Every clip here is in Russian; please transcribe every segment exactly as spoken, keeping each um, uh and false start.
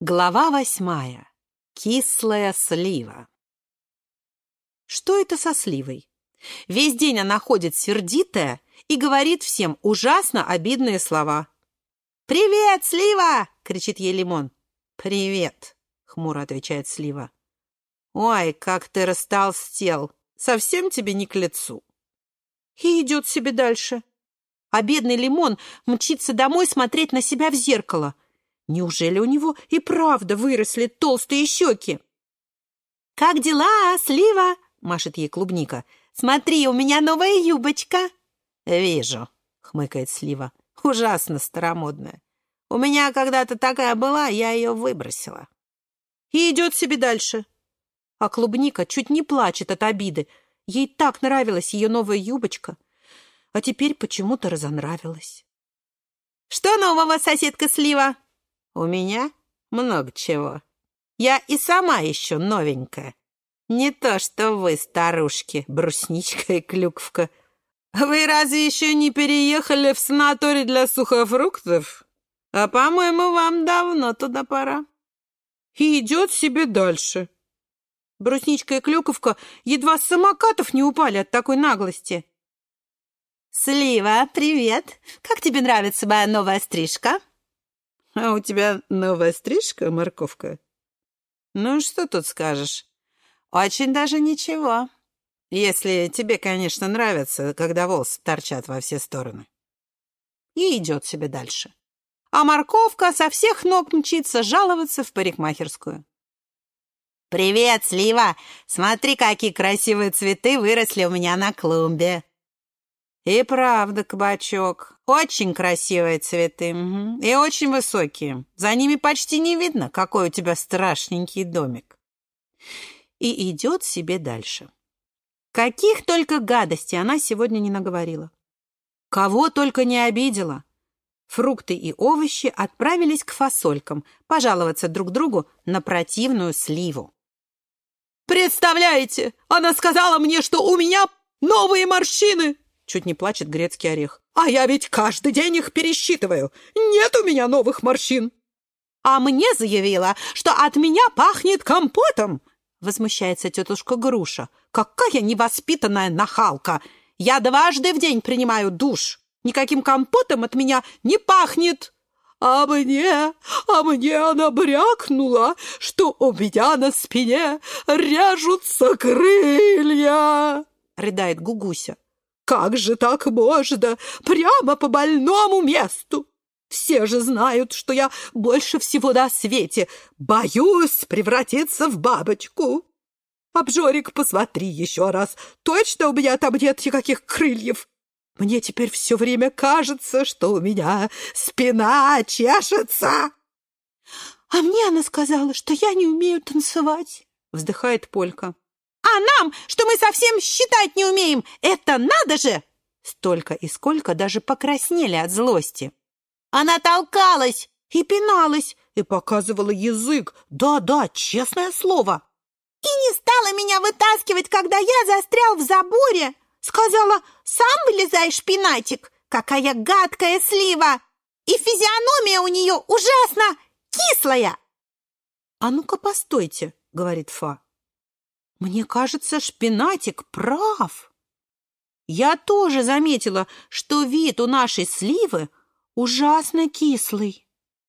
Глава восьмая. Кислая слива. Что это со сливой? Весь день она ходит сердитая и говорит всем ужасно обидные слова. «Привет, слива!» — кричит ей лимон. «Привет!» — хмуро отвечает слива. «Ой, как ты растолстел! Совсем тебе не к лицу!» И идет себе дальше. А бедный лимон мчится домой смотреть на себя в зеркало. Неужели у него и правда выросли толстые щеки? «Как дела, слива?» — машет ей клубника. «Смотри, у меня новая юбочка». «Вижу», — хмыкает слива. «Ужасно старомодная. У меня когда-то такая была, я ее выбросила». И идет себе дальше. А клубника чуть не плачет от обиды. Ей так нравилась ее новая юбочка, а теперь почему-то разонравилась. «Что нового, соседка слива?» «У меня много чего. Я и сама еще новенькая. Не то, что вы, старушки, брусничка и клюквка. Вы разве еще не переехали в санаторий для сухофруктов? А, по-моему, вам давно туда пора». И идет себе дальше. Брусничка и клюковка едва с самокатов не упали от такой наглости. «Слива, привет! Как тебе нравится моя новая стрижка?» «А у тебя новая стрижка, морковка?» «Ну, что тут скажешь? Очень даже ничего. Если тебе, конечно, нравится, когда волосы торчат во все стороны». И идет себе дальше. А морковка со всех ног мчится жаловаться в парикмахерскую. «Привет, слива! Смотри, какие красивые цветы выросли у меня на клумбе». И правда, кабачок, очень красивые цветы, угу. И очень высокие. За ними почти не видно, какой у тебя страшненький домик. И идет себе дальше. Каких только гадостей она сегодня не наговорила. Кого только не обидела. Фрукты и овощи отправились к фасолькам пожаловаться друг другу на противную сливу. «Представляете, она сказала мне, что у меня новые морщины!» Чуть не плачет грецкий орех. «А я ведь каждый день их пересчитываю. Нет у меня новых морщин». «А мне заявила, что от меня пахнет компотом!» Возмущается тетушка Груша. «Какая невоспитанная нахалка! Я дважды в день принимаю душ. Никаким компотом от меня не пахнет!» «А мне, а мне она брякнула, что у меня на спине режутся крылья!» Рыдает Гугуся. «Как же так можно? Прямо по больному месту! Все же знают, что я больше всего на свете боюсь превратиться в бабочку. Обжорик, посмотри еще раз, точно у меня там нет никаких крыльев? Мне теперь все время кажется, что у меня спина чешется». «А мне она сказала, что я не умею танцевать», — вздыхает Полька. «А нам, что мы совсем считать не умеем, это надо же!» Столько и сколько даже покраснели от злости. Она толкалась и пиналась, и показывала язык. Да-да, честное слово. «И не стала меня вытаскивать, когда я застрял в заборе. Сказала, сам вылезай, шпинатик, какая гадкая слива! И физиономия у нее ужасно кислая!» «А ну-ка, постойте», — говорит Фа. «Мне кажется, шпинатик прав. Я тоже заметила, что вид у нашей сливы ужасно кислый».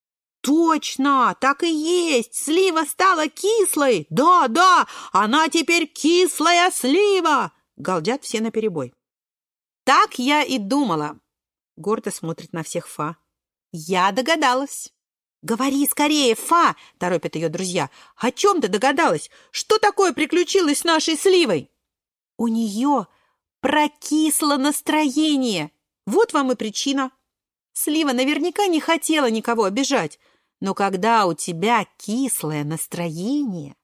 «Точно, так и есть, слива стала кислой. Да, да, она теперь кислая слива!» Галдят все наперебой. «Так я и думала», — гордо смотрит на всех Фа. «Я догадалась». «Говори скорее, Фа!» — торопят ее друзья. «О чем ты догадалась? Что такое приключилось с нашей сливой?» «У нее прокисло настроение. Вот вам и причина. Слива наверняка не хотела никого обижать, но когда у тебя кислое настроение...»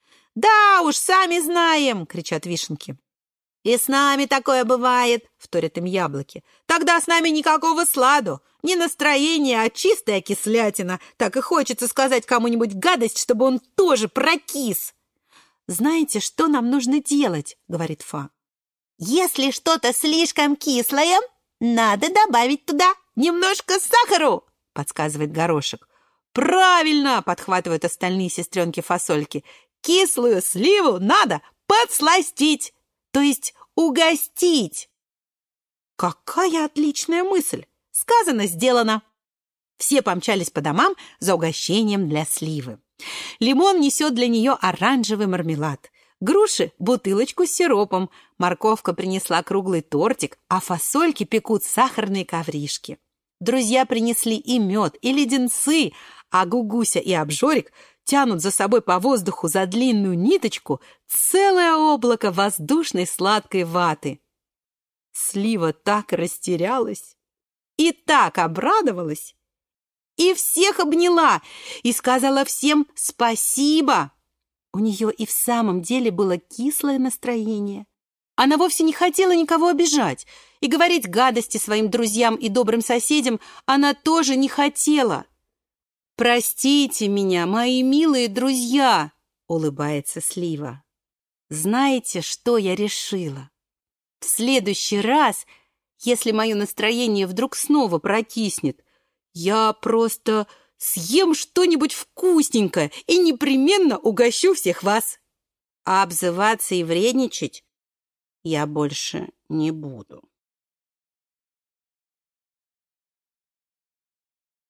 «Да уж, сами знаем!» — кричат вишенки. «И с нами такое бывает!» — вторят им яблоки. «Тогда с нами никакого сладу, не настроение, а чистая кислятина. Так и хочется сказать кому-нибудь гадость, чтобы он тоже прокис!» «Знаете, что нам нужно делать?» — говорит Фа. «Если что-то слишком кислое, надо добавить туда немножко сахару!» — подсказывает Горошек. Правильно, подхватывают остальные сестренки-фасольки. Кислую сливу надо подсластить, то есть угостить. Какая отличная мысль! Сказано, сделано. Все помчались по домам за угощением для сливы. Лимон несет для нее оранжевый мармелад, груши – бутылочку с сиропом, морковка принесла круглый тортик, а фасольки пекут сахарные ковришки. Друзья принесли и мед, и леденцы, а Гугуся и Обжорик тянут за собой по воздуху за длинную ниточку целое облако воздушной сладкой ваты. Слива так растерялась и так обрадовалась, и всех обняла, и сказала всем спасибо. У нее и в самом деле было кислое настроение. Она вовсе не хотела никого обижать, и говорить гадости своим друзьям и добрым соседям она тоже не хотела. «Простите меня, мои милые друзья», — улыбается Слива. «Знаете, что я решила? В следующий раз, если мое настроение вдруг снова прокиснет, я просто съем что-нибудь вкусненькое и непременно угощу всех вас. А обзываться и вредничать я больше не буду».